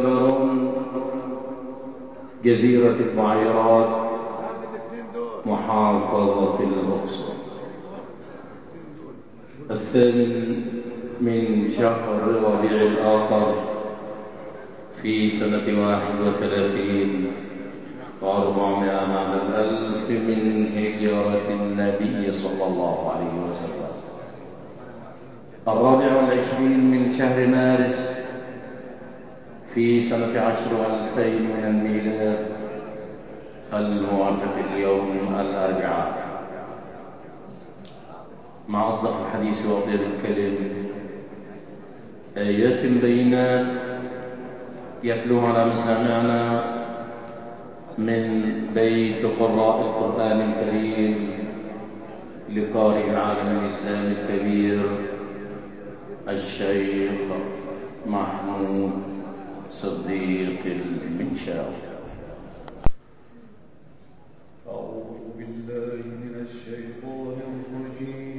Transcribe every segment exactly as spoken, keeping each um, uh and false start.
جبل جزيرة البعيرات محافظة الأقصر. الثامن من شهر ربيع الآخر في سنة واحد وثلاثين وأربعمائة بعد الألف من هجرة النبي صلى الله عليه وسلم، الرابع والعشرين من شهر مارس في سنة عشر والفين من الميلاد، الموافق اليوم الأربعاء. مع أصدق الحديث وأطيب الكلم آيات بينات يتلو على مسامعنا من بيت قراء القرآن الكريم لقارئ العالم الإسلامي الكبير الشيخ محمود صديق المنشاوي. أعوذ بالله من الشيطان الرجيم.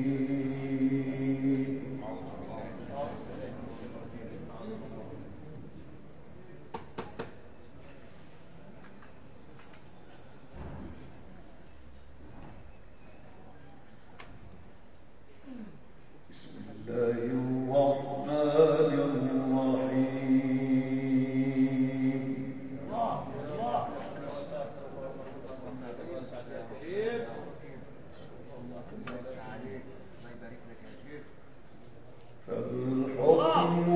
بسم الله الرحمن الرحيم. فالحكم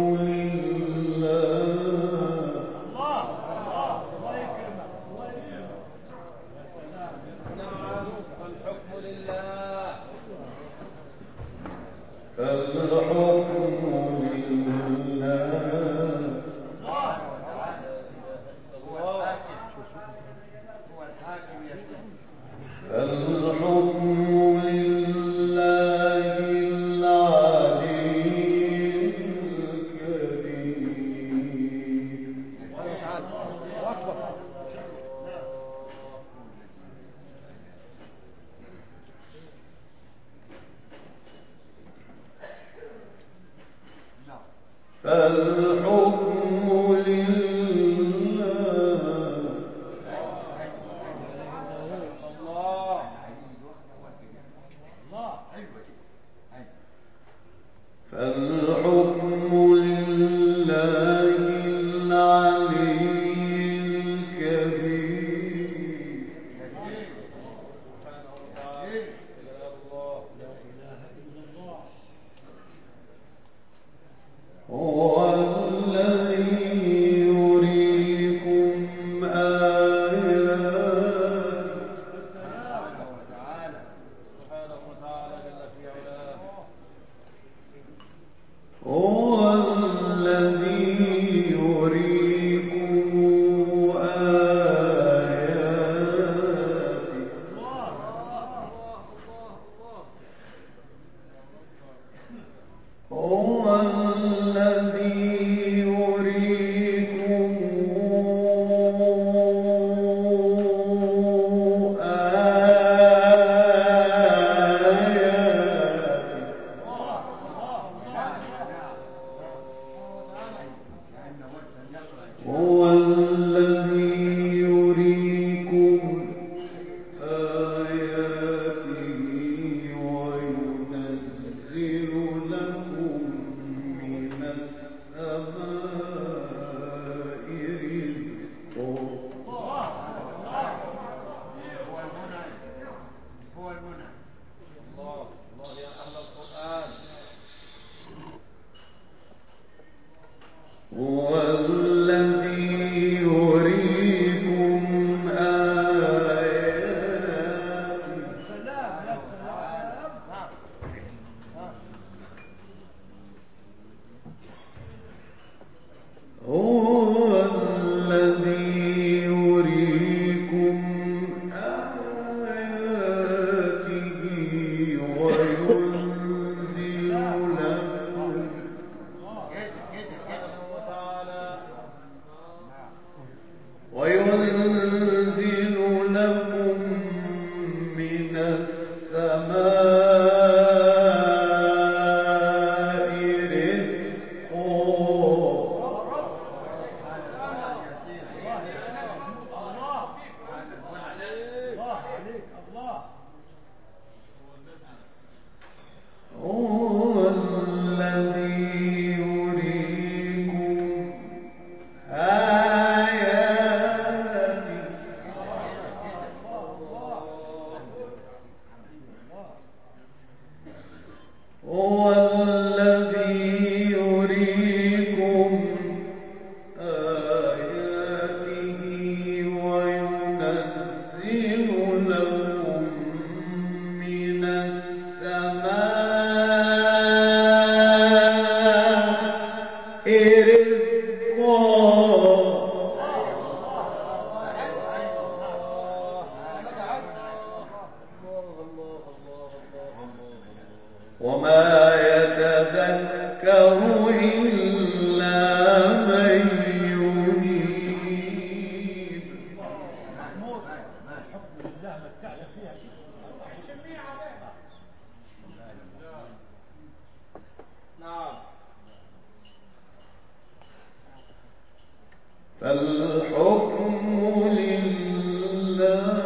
فالحكم لله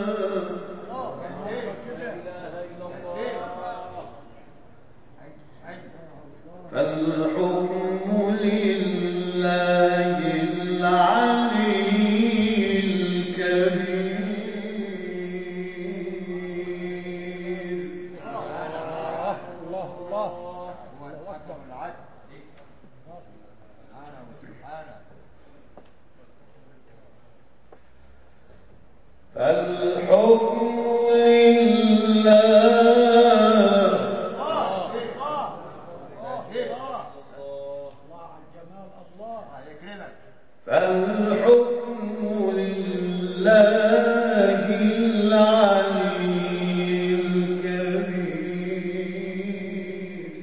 فالحكم لله العلي الكبير. الله الله الله أكبر العدل سبحانه وسبحانه. فالحكم لله فالحكم لله العلي الكبير.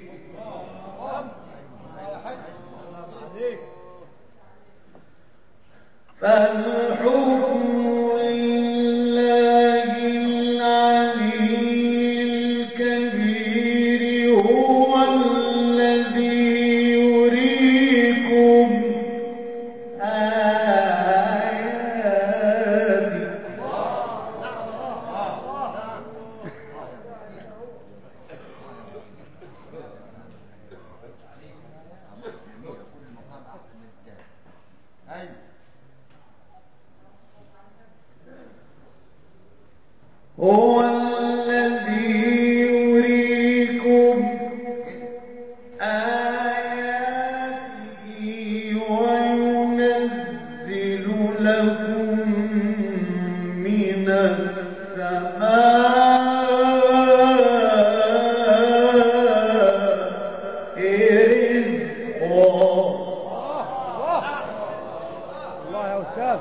فالحكم لله العلي الكبير هو الذي يريكم آياته هو الذي يريكم آياته وينزل لكم من السماء رزقا. الله يا أستاذ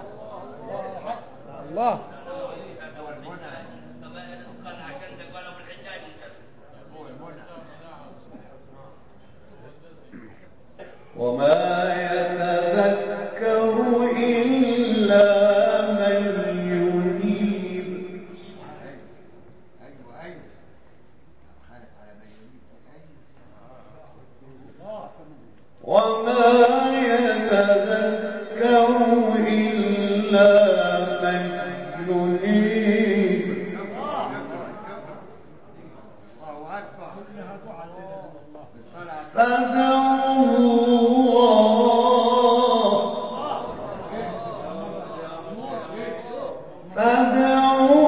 الله. وما يتذكر إلا من ينيب. وما يتذكر إلا من ينيب. فادعوا الله فادعوا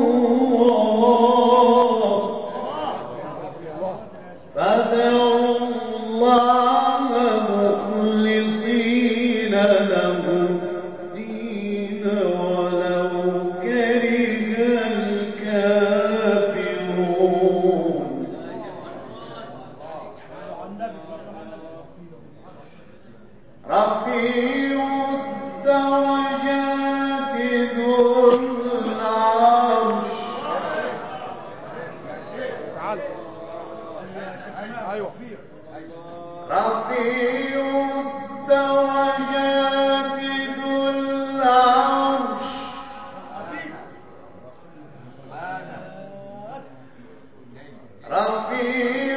الله فادعوا الله مخلصين له الدين ولو كره الكافرون. رفيع الدرجات ذو العرش أيوة رفيع الدرجات ذو العرش رفيع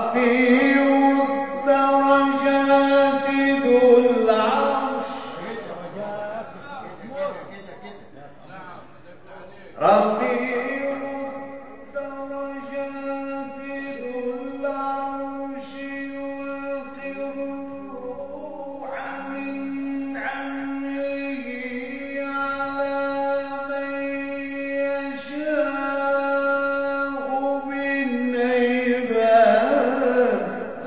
رفيع الدرجات ذو العرش رفيع الدرجات ذو العرش يلقي الروح من أمره على من يشاء من عباده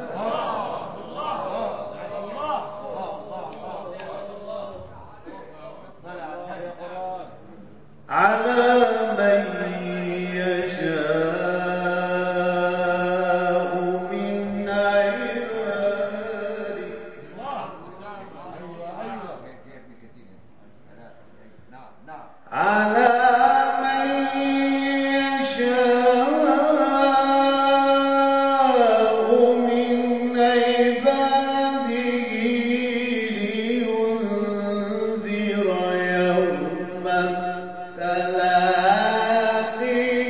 على من يشاء من عباده على من يشاء من عباده لينذر يوم التلاقي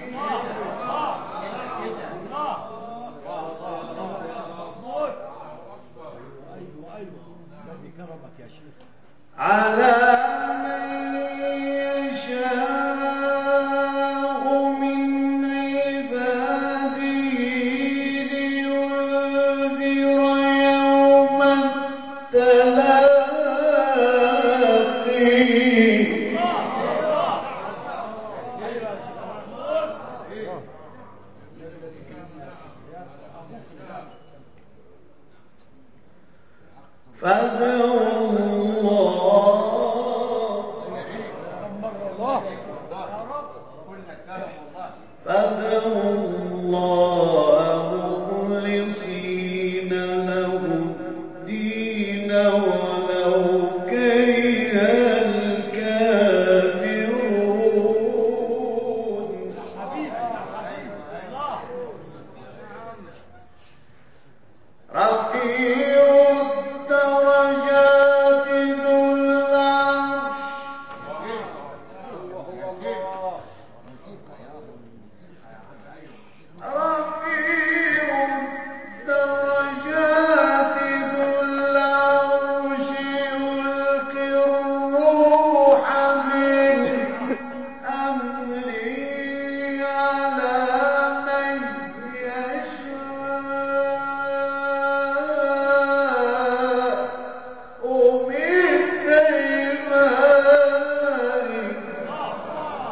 على من يشاء من عباده لينذر يوم التلاقي فادعوا الله فادعوا الله مخلصين له الدين ولو كره الكافرون رفيع الدرجات ذو العرش رفيع الدرجات ذو العرش يلقي الروح من أمره على من يشاء من عباده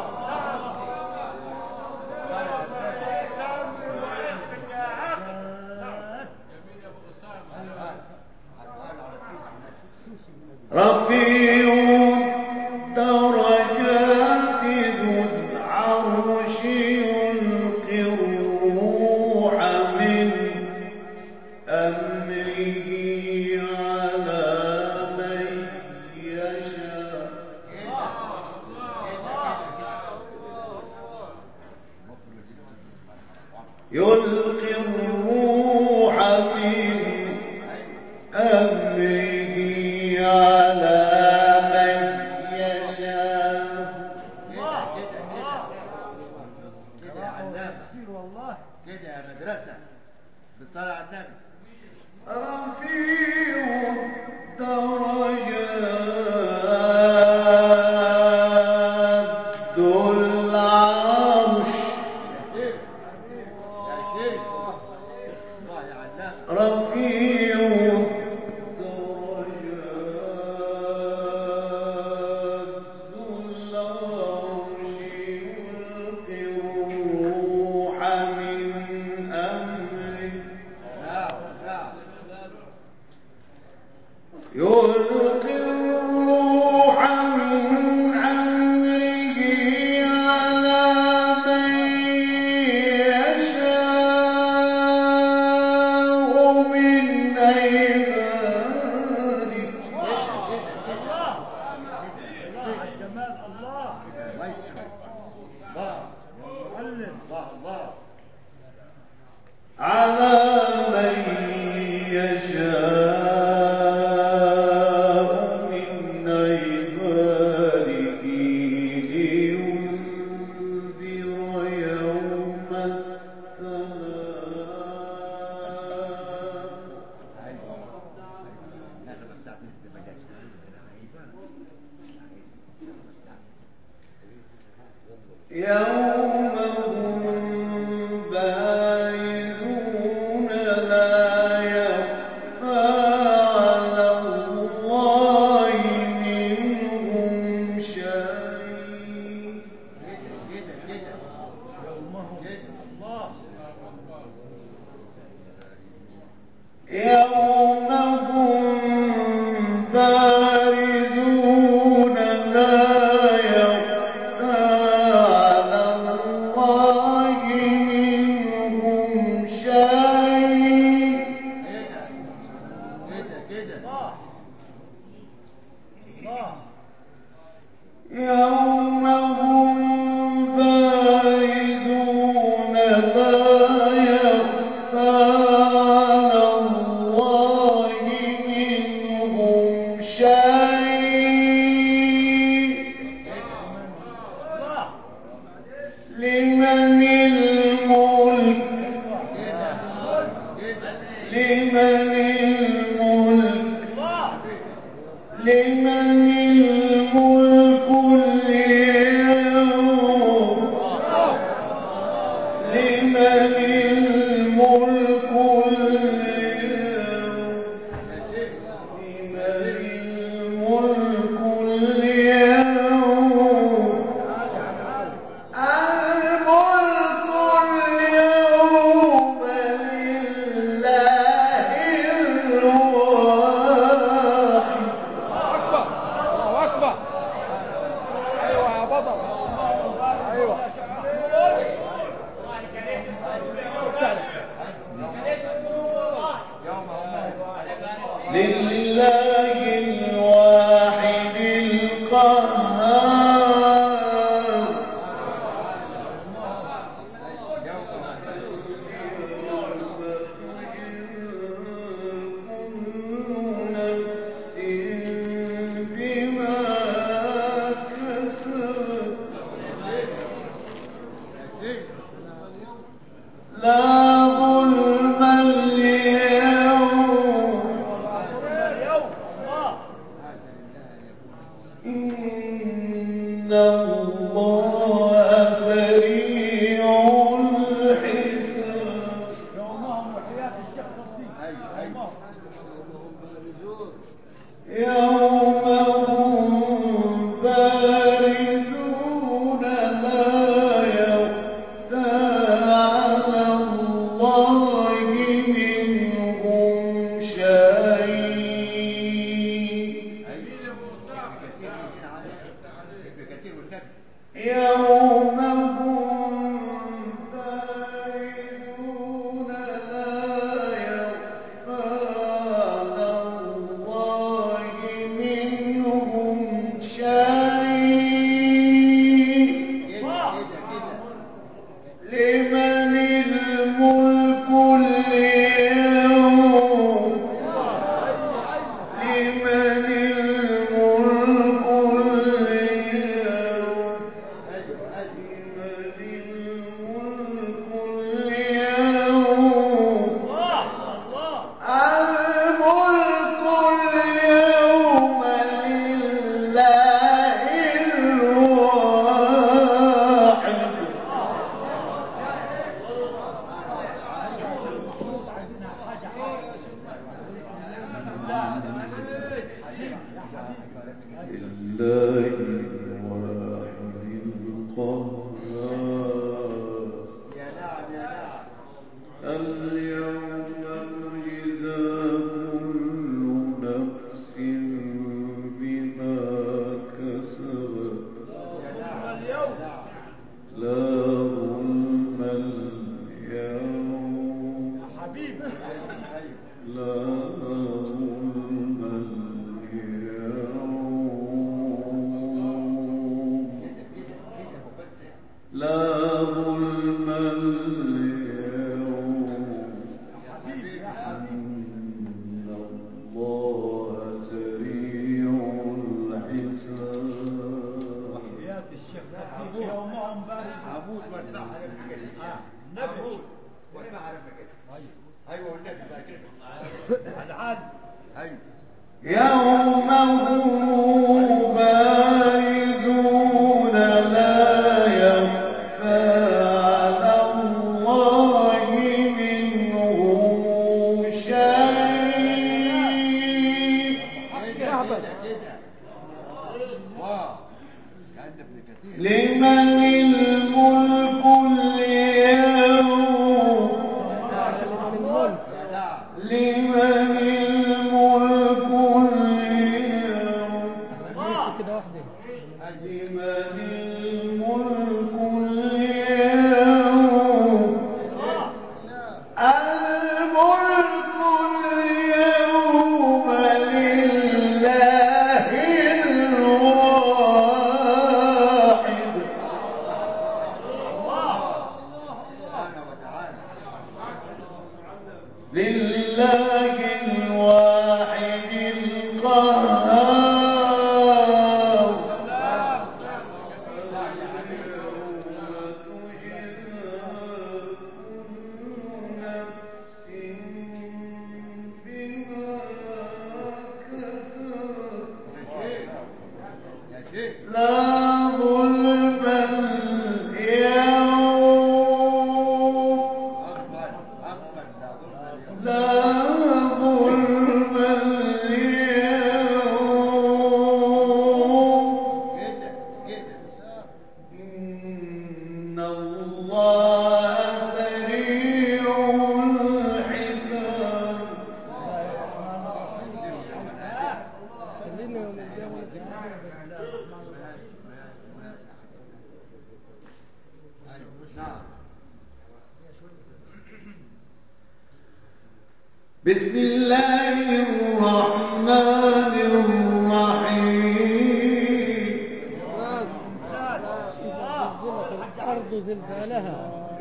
رفيع الدرجات ذو العرش يلقي الروح من أمره على من يشاء يلقي الروح من أمره على من يشاء كده يا مدرسة بالصلاة على النبي رفيع الدرجات ذو العرش يا شيخ الله يعلمك رفيع الدرجات ذو العرش يلقي الروح من أمره نعم نعم يلقي الروح من أمره على من يوم هم بارزون لا يخفى على الله منهم شيء. كده كده يومهم الله يوم هم بارزون لا يخفى على الله منهم شيء. كده كده الله الله يوم هم بارزون لا يخفى على الله منهم شيء. الله لمن الملك كده لمن الملك الله لمن الملك اليوم. لمن الملك اليوم. لمن الملك اليوم. الملك اليوم لله الواحد. أكبر الله أكبر. أيوة يا بابا أيوة لله الواحد القهار. كل نفس بما كسبت لا ظلم اليوم. إن الله سريع الحساب. يومهم وحياة الشيخ صديق يومهم يوم هم بارزون لا يخفى على الله منهم شيء. يوم هم بارزون لا يخفى على الله منهم شيء. لمن الملك اليوم. لمن الملك اليوم. لمن الملك اليوم. الملك اليوم لله الواحد. لله الواحد القهار. يا نعم يا نعم اليوم تجزى كل نفس بما كسبت يا نعم اليوم لا ظلم اليوم. حبيبي لا ظلم اليوم. لا ظلم اليوم. إن الله سريع الحساب. وحياة الشيخ صديق يومهم بارد عبود وسع على المكان عبود وسع على المكان ايوه والنبي بقى كده العاد ايوه يوم هم بارزون لا يخفى لله الواحد القهار لا ظلم اليوم لا ظلم اليوم إن الله سريع الحساب بسم الله الرحمن الرحيم الأرض زلزالها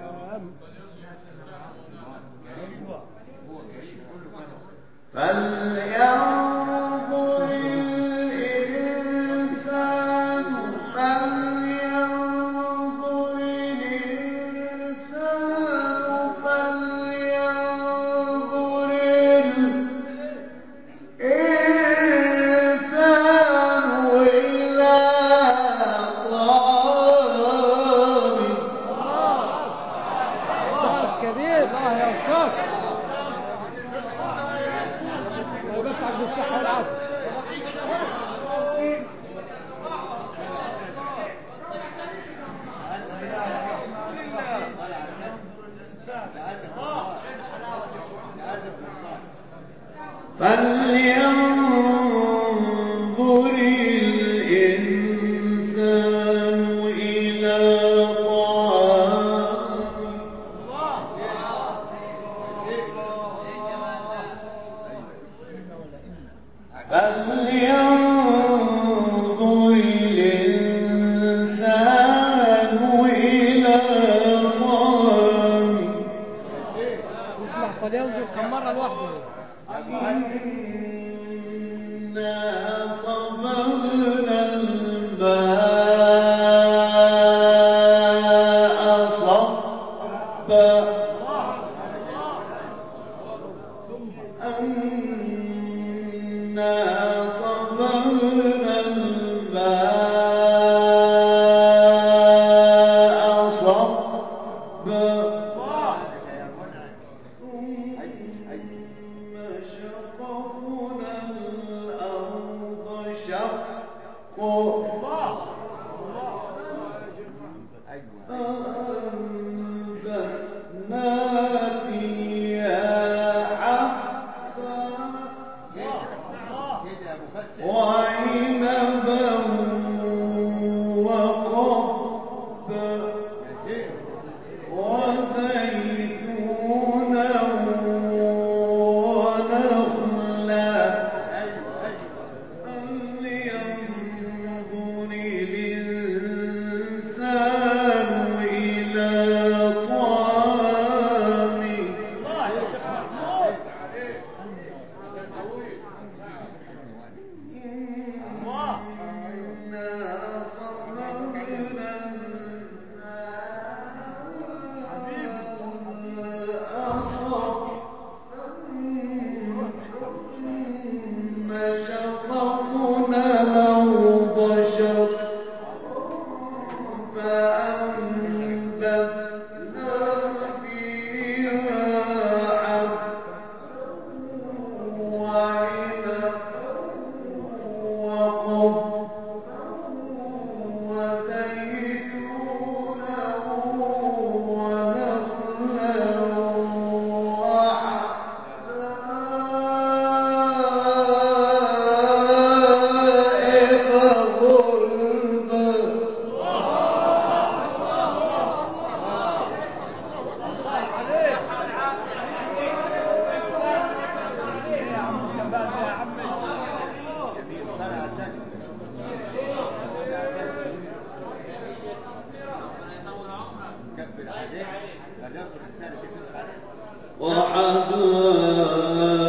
فلينظر الإنسان فلينظر الإنسان فلينظر الإنسان إلى طعامه أستاذ كبير الله يا أستاذ الله يقطعك بالصحة والعافية فلينظر الإنسان إلى طعامه فلينظر الإنسان إلى طعامه اسمع فلينظر كم مرة لوحده إنا صببنا الماء صبا أنا صببنا الماء صبا ثم شققنا الأرض شقا فأنبتنا فيها حبا وعنبا وقبا وزيتونا ونخلا فلينظر الإنسان إلى طعامه إنا صببنا الماء صبا ثم شققنا الأرض شقا فأنبتنا فيها حبا وعنبا وقبا وزيتونا ونخلا وحدائق غلبا وحدائق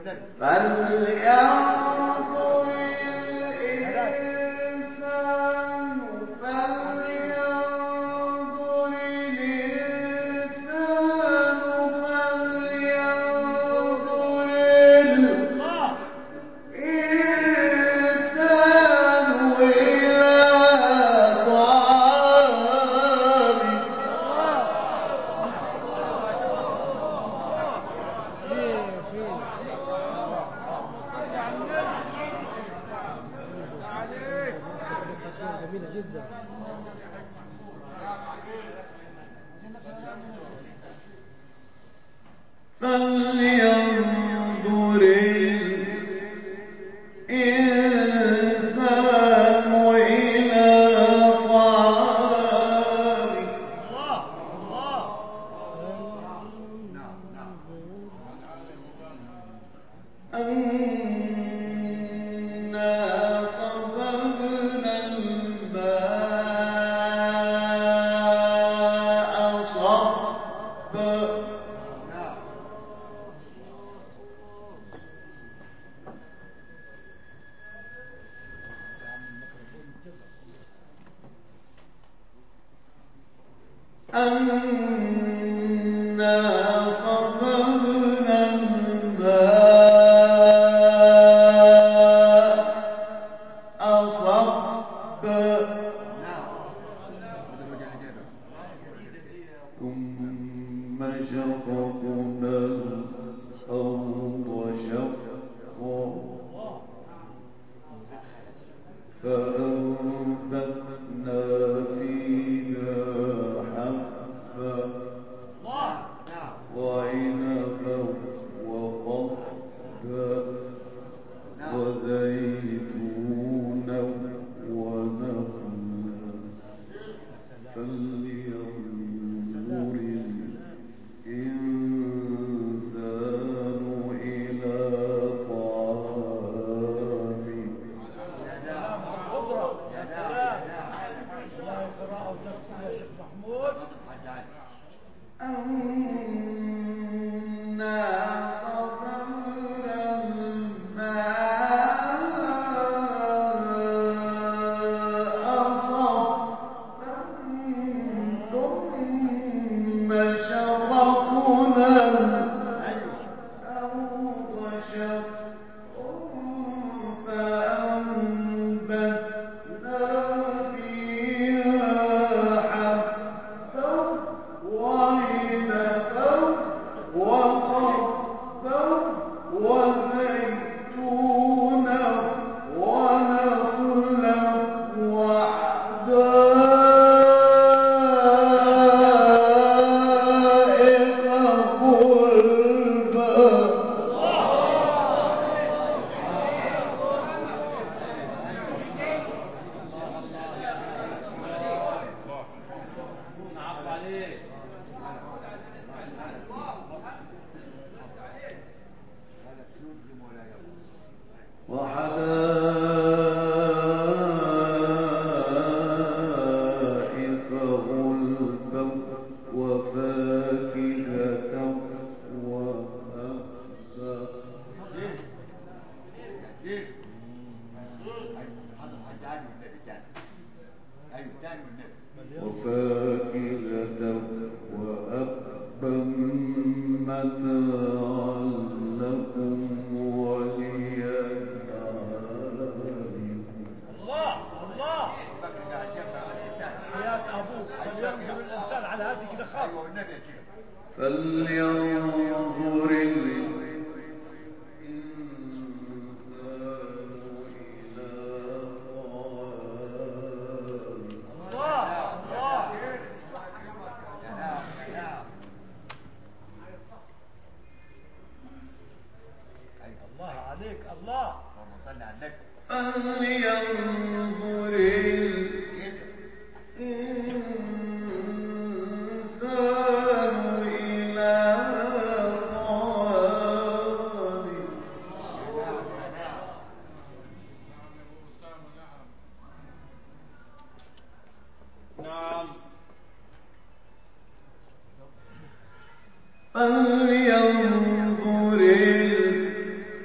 فلينظر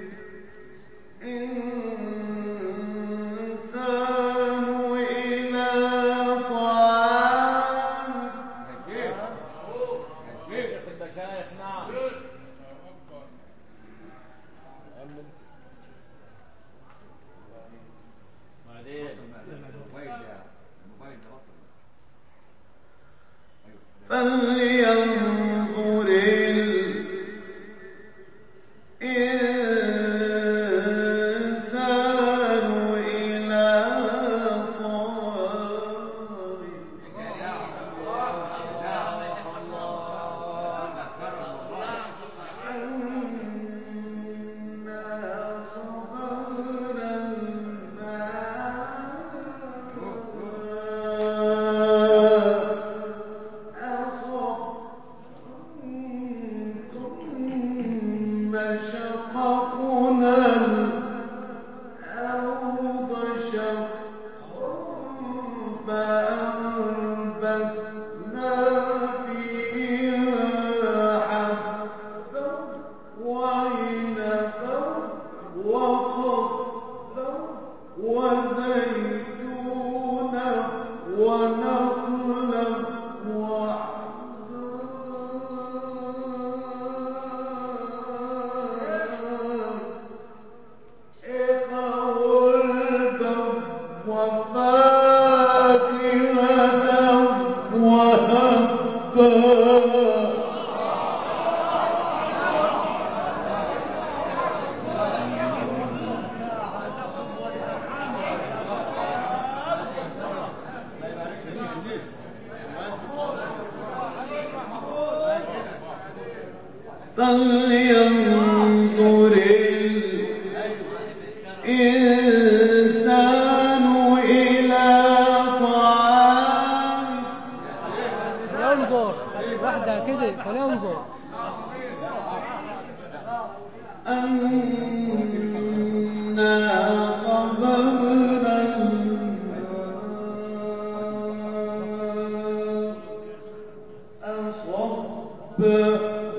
فلينظر الإنسان إلى أنا صببنا الماء ثم شققنا الأرض شقا فأنبتنا فيها حبا وعنبا وقضبا وزيتونا ونخلا غلبا وفاكهة وهبا فلينظر الإنسان إلى طعامه فلينظر واحدة كده فلينظر أنا صببنا الماء صبا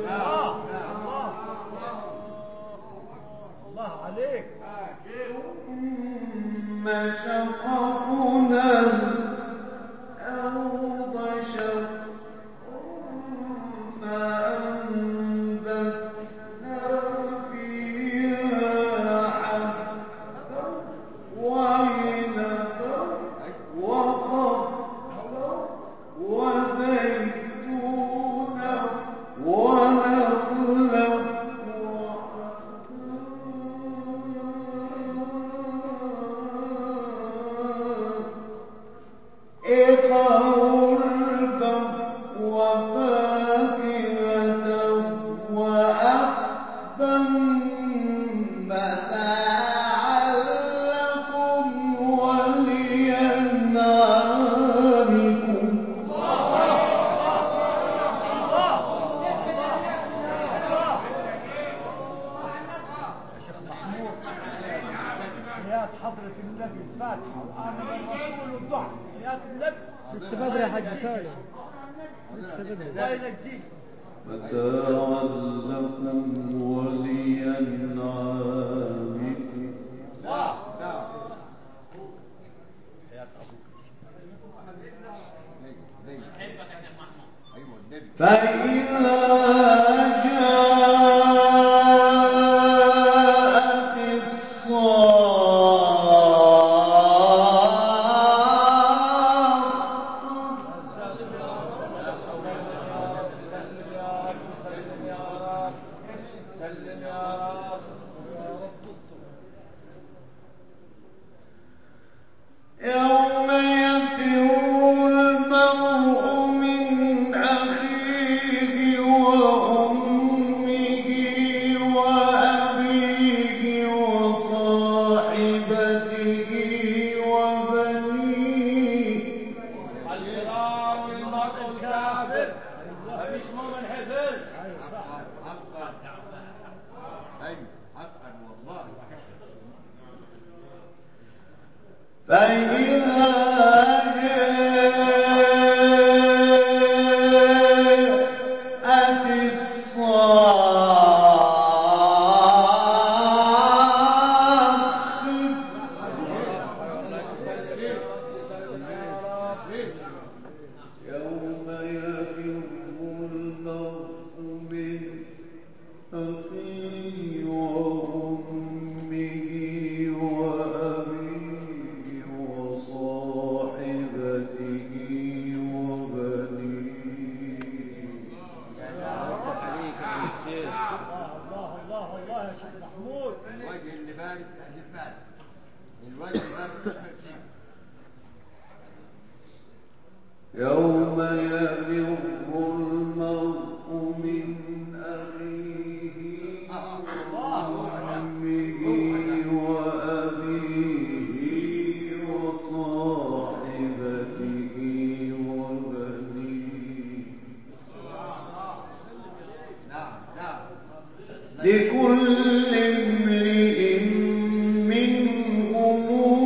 الله عليك ثم شققنا الأرض شقا فأنبتنا فيها حبا وعنبا وقضبا وزيتونا ونخلا غلبا وفاكهة وأبا متاعا لكم ولأنعامكم حياة حضرة النبي الفاتحة وآمن الرسول والدعاء حياة النبي لسه بدري يا حاج سالم لسه بدري الله ينجيك متاعا لكم ولأنعامكم لا لا حياة أبوك فإذا جاءت يوم يفر المرء من أخيه وأمه وأبيه وصاحبته وبنيه الفرار للمرء الكافر مفيش مؤمن حفل ايوه صح حقا ايوه حقا والله فإذا جاءت الصاخب يوم يفر المرء من أخيه وأمه وأبيه وصاحبته وبنيه يوم يفر المرء من أخيه وأمه وأبيه وصاحبته وبنيه لكل امرئ منهم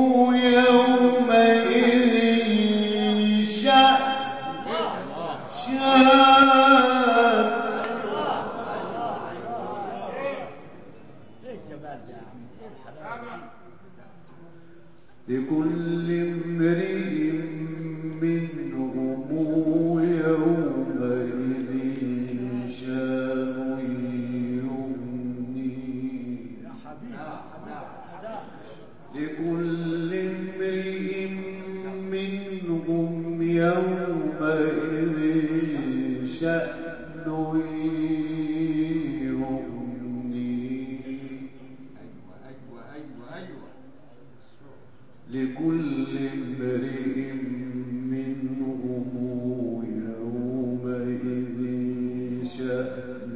يومئذ شأن لكل امرئ منهم يومئذ شأن يغنيه لكل امرئ منهم يومئذ شأن يغنيه لكل امرئ منهم يومئذ شأن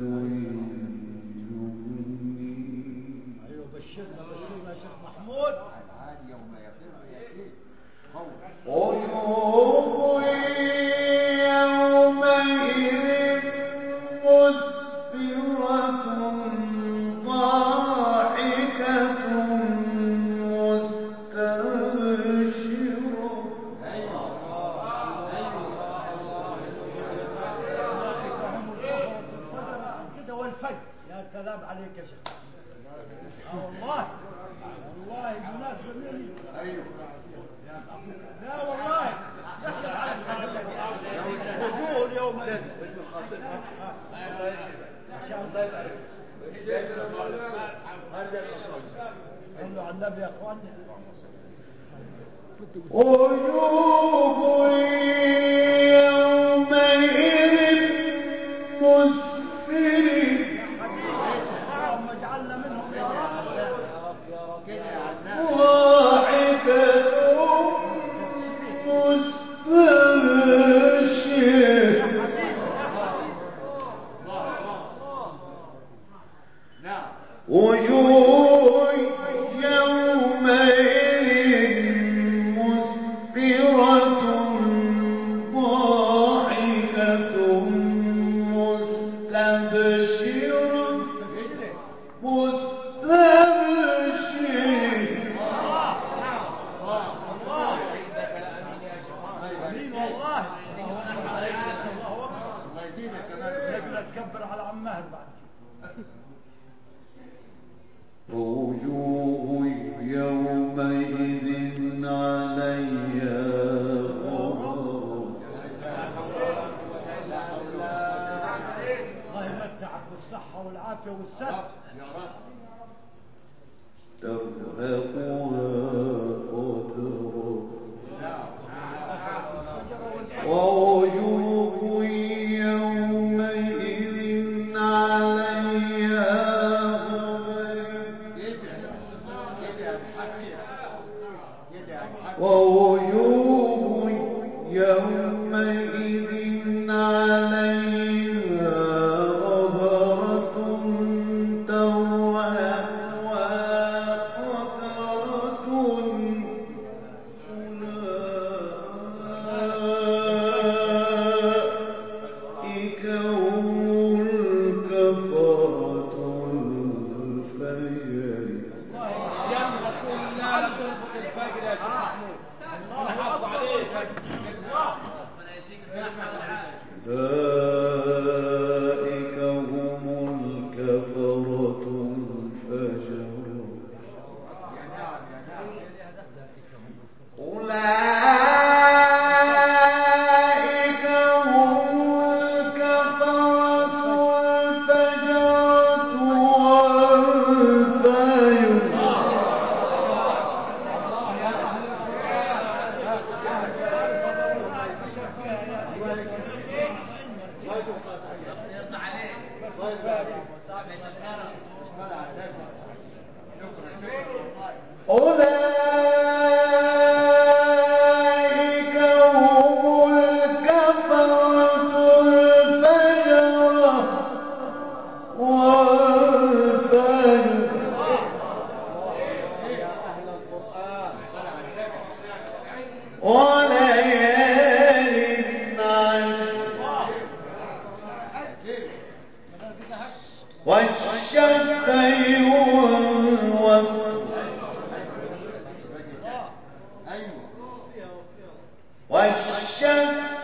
يغنيه. ايوه بشرنا بشرنا يا شيخ محمود. يوم يفر الاخيه وجوه يومئذ مسفرة ضاحكة مستبشرة كده والفجر. يا سلام عليك يا شيخ. اه والله والله بالمناسبة مني. ايوه لا والله وجوه اليوم عشان الله يبارك. صلوا على النبي يا اخوان. وجوه يومئذ مسفرة اللهم اجعلنا منهم يا رب. ضاحكة مستبشرة وجوه يومئذ مسفرة ضاحكة مستبشرة مستبشرة امين والله. الله اكبر. الله يزيدك كمان. نقدر تكبر على عماه بعد. ووجوه يومئذ عليها غبرة الله يمتعك بالصحة والعافية والستر يا رب. ترهقها قترة ووجوه يومئذ عليها غبرة كده يا محكم كده يا محكم. ووجوه يومئذ عليها غبرة ترهقها قترة أولئك هم الكفرة الفجر. ايام رسول الله لم تنفق الفجر يا شيخ محمود. الله حافظ عليك. أولئك هم الكفرة الفجر. يا نعم يا نعم. أولئك هم الكفرة الفجرة والفجر. أولئك هم الكفرة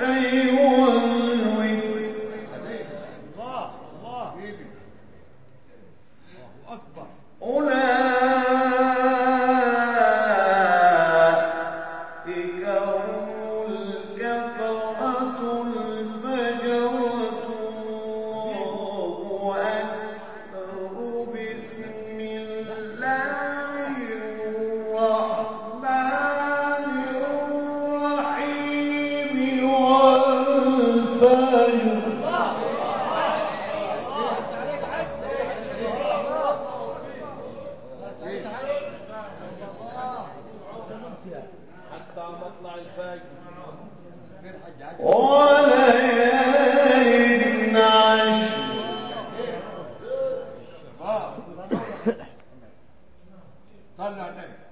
حتى مطلع الفجر وليال عشر صلى على النبي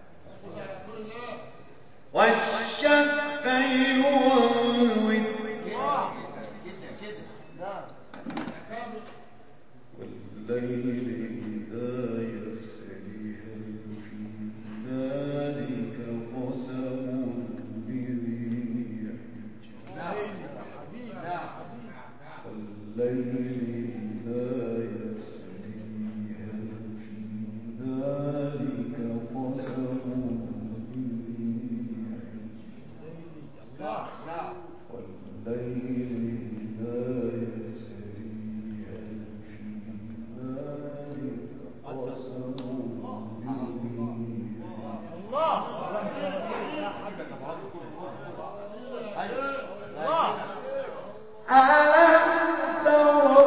والشفع والوتر كده كده والليل إذا يسري هل في ذلك قسم لذي والليل إذا يسري هل في ذلك قسم والليل إذا يسري هل في ذلك قسم ألم تر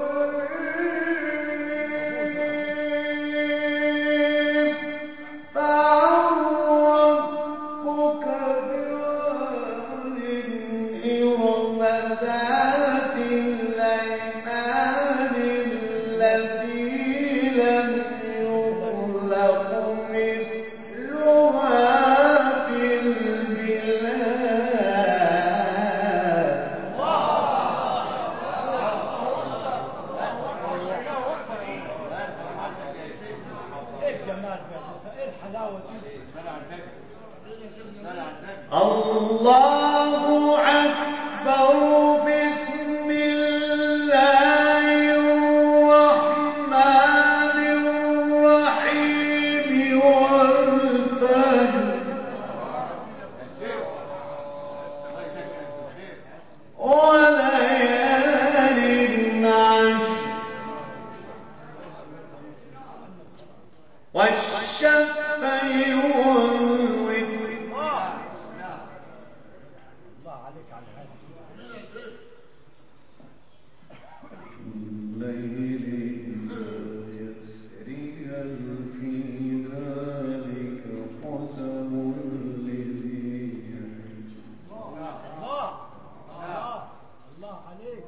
كيف فعل ربك بعاد إرم ذات العماد التي لم يخلق مثلها في البلاد ايه الجمال ده؟ ايه الحلاوه دي؟ صلى على النبي صلى على النبي الله أكبر بسم الله الرحمن الرحيم والفجر وليال عشر والشفع والوتر الله عليك على هذا. الليل إذا يسري هل في ذلك قسم لذي حجر الله الله الله عليك.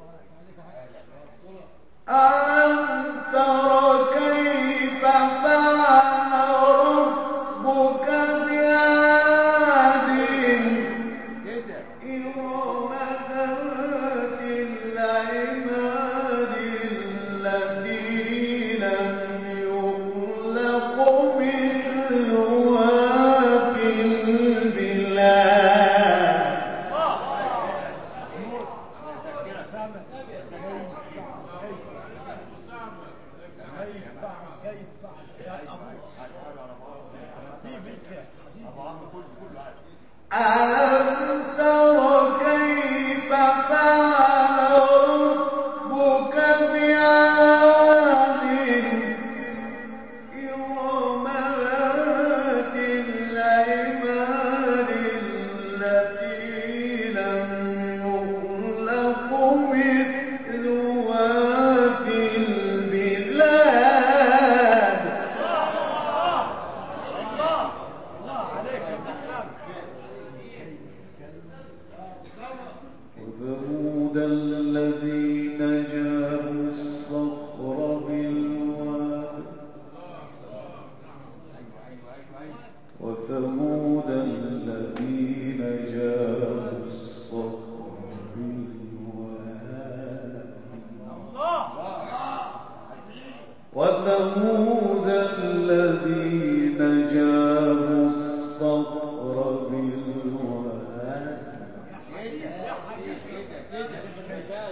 ألم تر كيف فعل ربك بعاد كده إرم ذات العماد التي لم يخلق مثلها في البلاد كيف كيف يا ابو حبيبي انت ابو عمرو كله كله عادي ألم تر كيف فعل ربك بعاد إرم ذات العماد التي لم يخلق مثلها في البلاد الله عليك يا ابو سامي. وثمود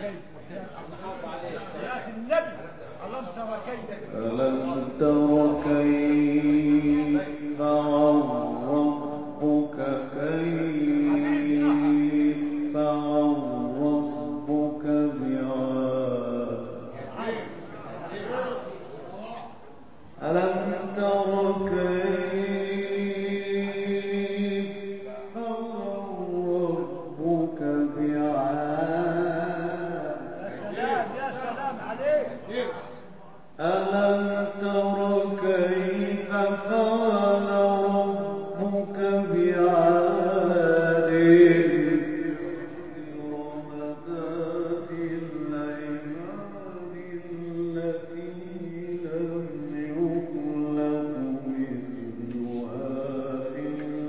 كيف يا النبي ألم ترى كيف ألم تر كيف فعل ربك كيف فعل ربك بعاد ألم تر كيف فعل ربك بعاد يا سلام يا سلام عليك ألم تر كيف فعل ربك بعاد إرم ذات العماد التي لم يخلق مثلها في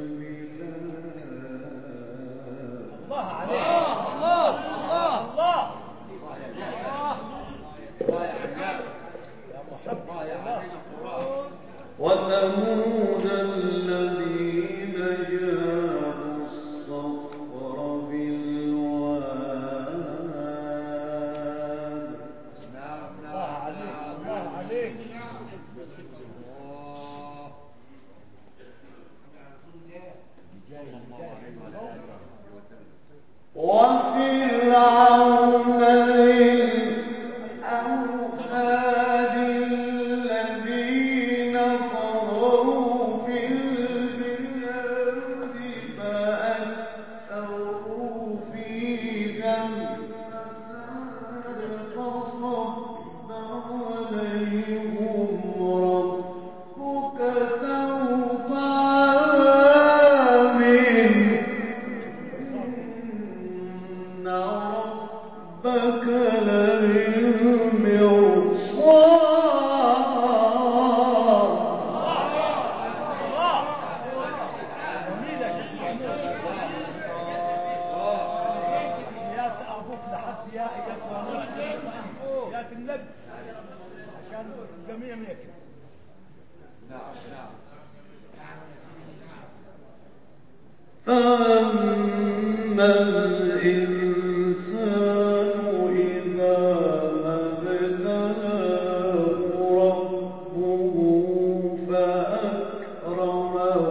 البلاد الله عليك الله الله الله الله يا حجاب الله يا حبيب القرآن وثمود الذين جابوا الصخر بالواد نعم الله نعم عليك نعم الله عليك صلى الله عليه وعلى آله وسلم وفرعون ذي الأوتاد الذين طغوا في البلاد فأكثروا فيها الفساد فصب عليهم ربك سوط عذاب إن ربك لبالمرصاد جميل يا شيخ محمود يا ابوك لحد يا ايتها النفس يا النبي عشان الجميع يكفي نعم نعم فأما الإنسان إذا ما ابتلاه ربه فأكرمه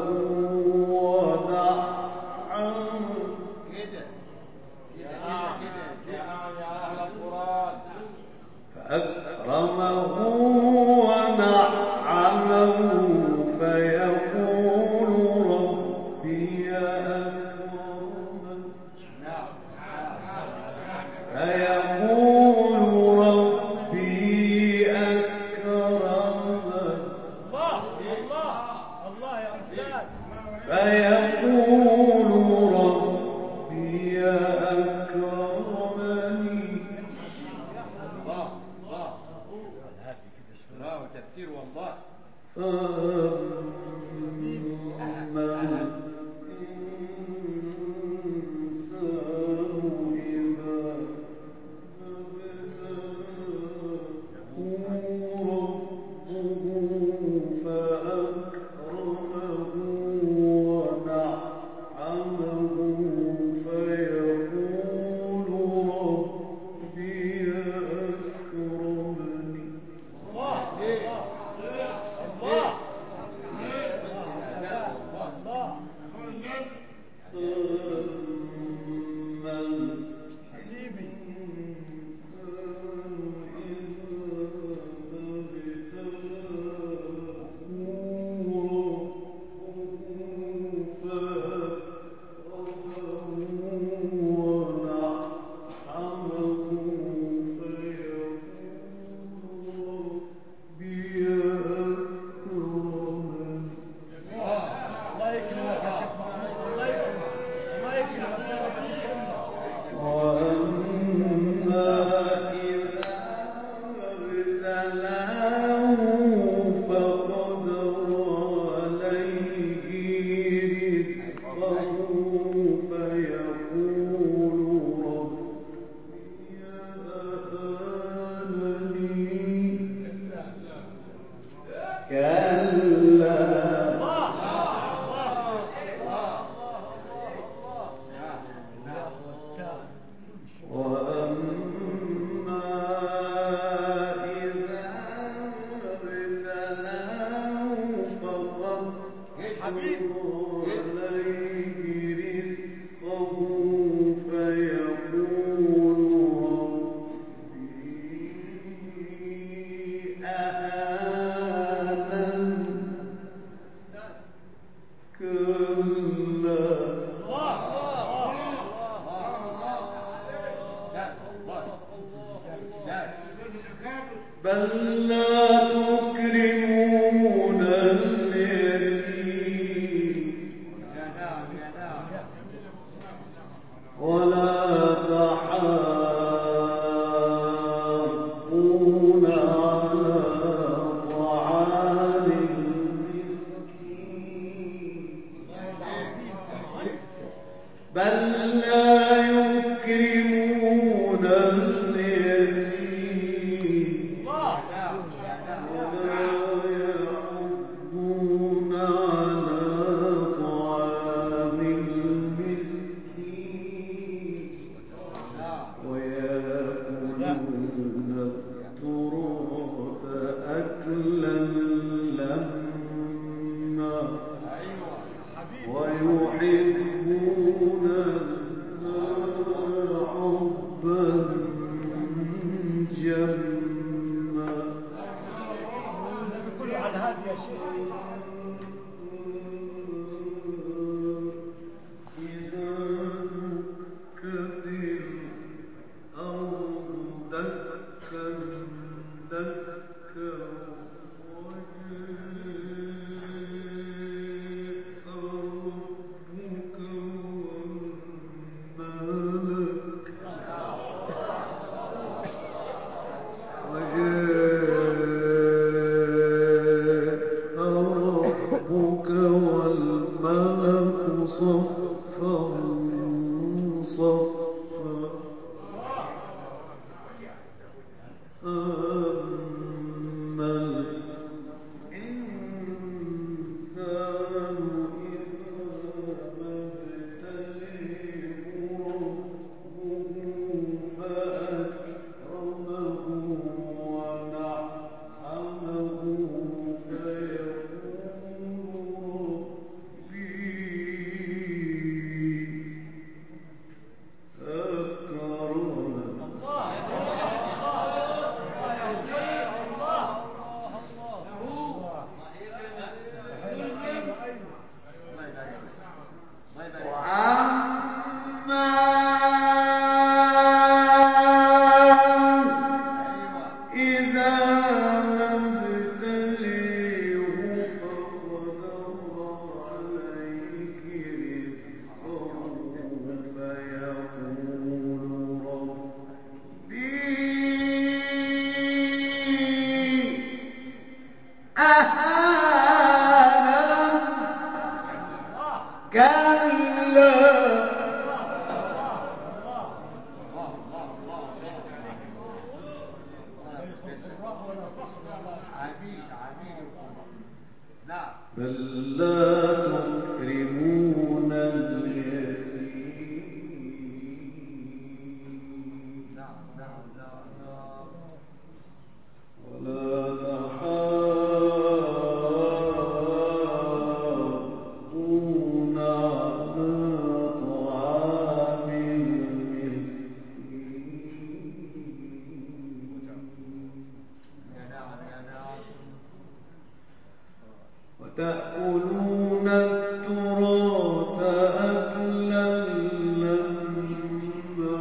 ونعمه كده كده نعم كده كده نعم يا أهل القرآن فأكرمه ونعمه فيقول ربي أكرمن نعم فيقول ربي أكرمن الله الله الله يا استاذ فيقول ربي أكرمني الله الله قراءة وتفسير والله فأما الإنسان إذا ما بل لا تكرمون اليتيم يا نعم يا نعم ولا تحاضون على طعام المسكين بل لا يكرمون اليتيم يا نعم يا نعم ولا يحضون على طعام المسكين ويأكلون التراث أكلا لما ويحبون المال حبا جما النبي كله على هذه يا شيخ إذا دكت الأرض دكا دكا وجاء ربك والملك وجاء ربك والملك صفا صفا أما الإنسان إذا ما ابتليه ربه فأكرمه ونعمه فيقول بل لا تكرمون اليتيم ولا تحاضون على طعام المسكين وتأكلون التراث أكلا لما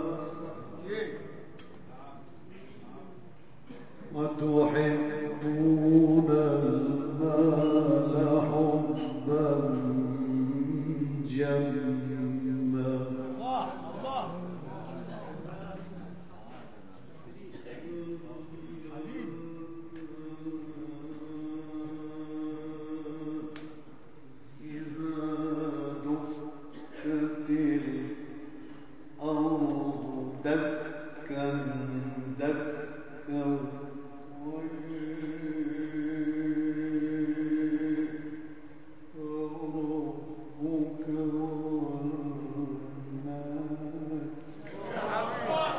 وتحبون المال حبا جما إذا دكت الأرض دكا دكا ربك والملك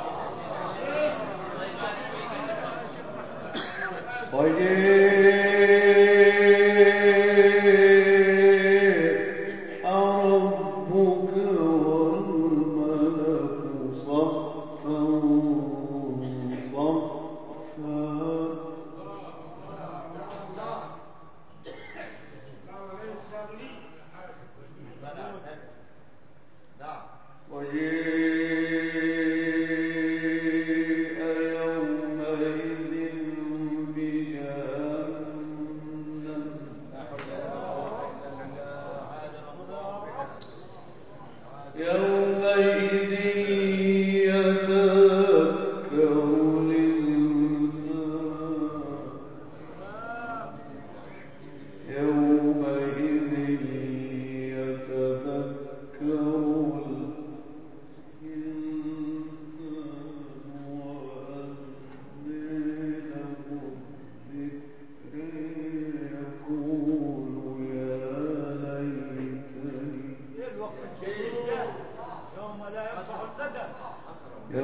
وجاء ربك والملك صفا صفا وجاء يومئذ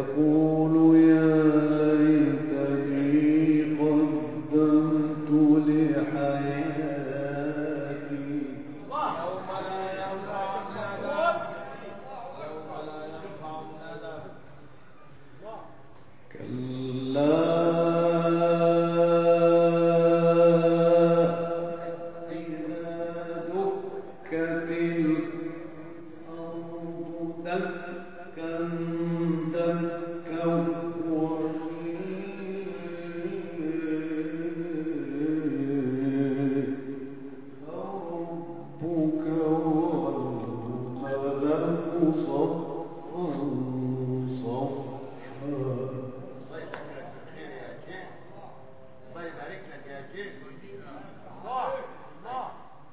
فيقول يا ليتني قدمت لحياتي يوم لا ينفع الندم يوم لا ينفع الندم كلا إذا دكت الأرض دكا دكا وربك والملك صفا صفا الله يذكرك بالخير يا شيخ. الله يبارك لك يا شيخ. الله الله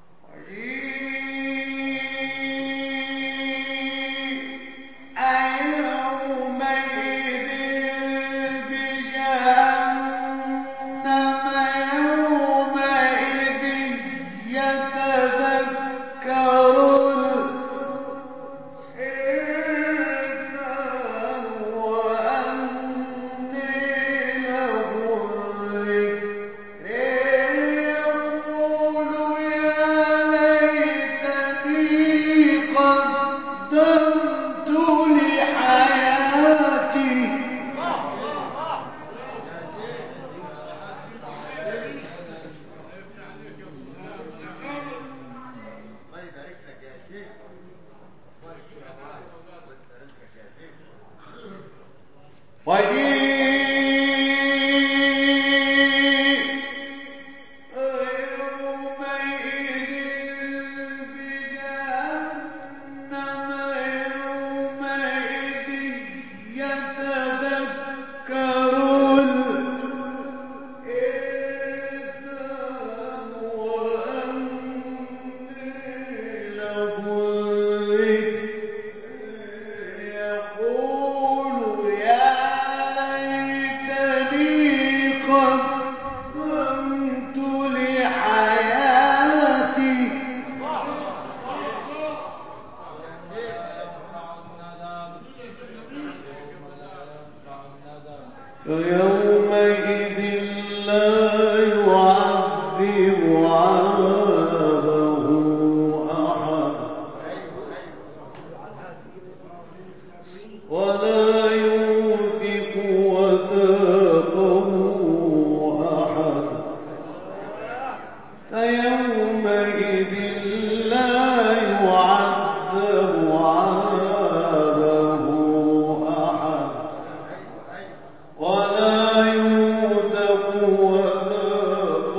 قدمت لحياتي الله يبارك لك يا شيخ. بارك في أموالك ووسع رزقك يا شيخ. يقول يا ليتني قدمت لحياتي فيومئذ لا يعذب عذابه أحد ولا يوثق وثاقه أحد فيومئذ لا يعذب عذابه أحد ولا يوثق وثاقه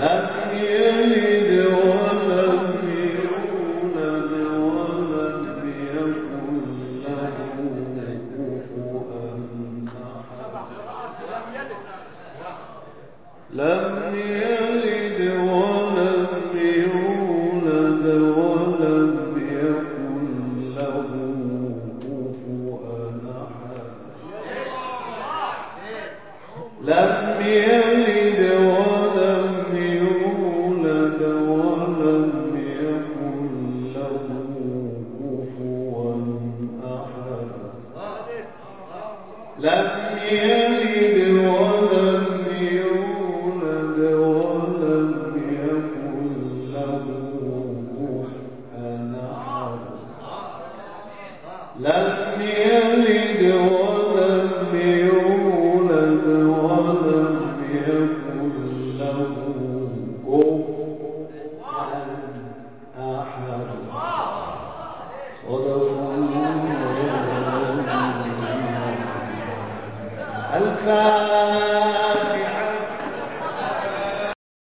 لم يلد ولم يولد ولم يكن له كفوا أحد لم يلد ولم يولد ولم يكن له كفوا أحد لم يلد ولم يولد ولم يكن له كفوا أحد لم يلد ولم يولد ولم يكن له كفوا أحد لم يلد ولم يولد ولم يكن له كفوا أحد صدق الله الفاتحة.